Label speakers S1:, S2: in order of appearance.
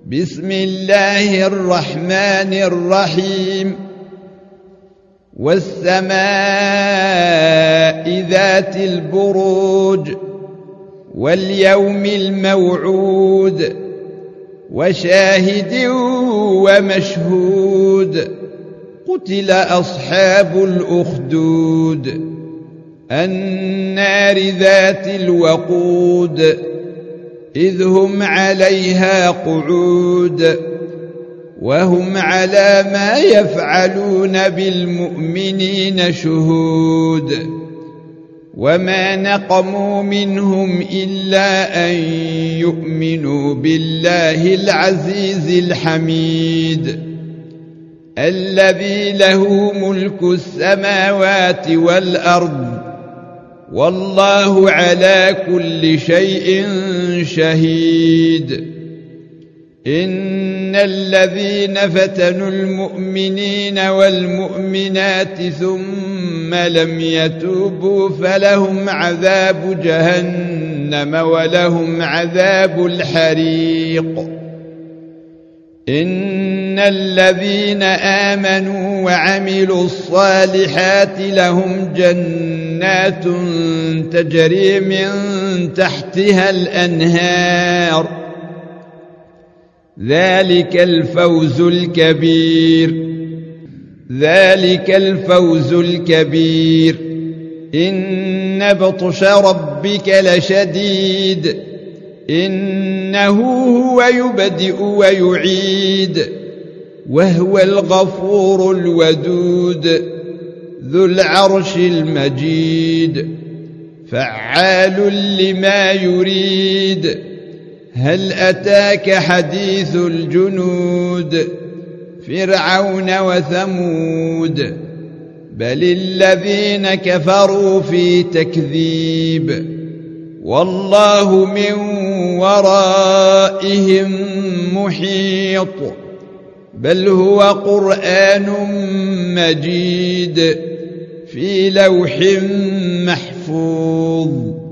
S1: بسم الله الرحمن الرحيم والسماء ذات البروج واليوم الموعود وشاهد ومشهود قتل أصحاب الأخدود النار ذات الوقود إذ هم عليها قعود وهم على ما يفعلون بالمؤمنين شهود وما نقموا منهم إلا أن يؤمنوا بالله العزيز الحميد الذي له ملك السماوات والأرض والله على كل شيء شهيد إن الذين فتنوا المؤمنين والمؤمنات ثم لم يتوبوا فلهم عذاب جهنم ولهم عذاب الحريق إن الذين آمنوا وعملوا الصالحات لهم جنات تجري من تحتها الأنهار ذلك الفوز الكبير إن بطش ربك لشديد إنه هو يبدئ ويعيد وهو الغفور الودود ذو العرش المجيد فعال لما يريد هل أتاك حديث الجنود فرعون وثمود بل الذين كفروا في تكذيب والله من ورائهم محيط بل هو قرآن مجيد في لوح محفوظ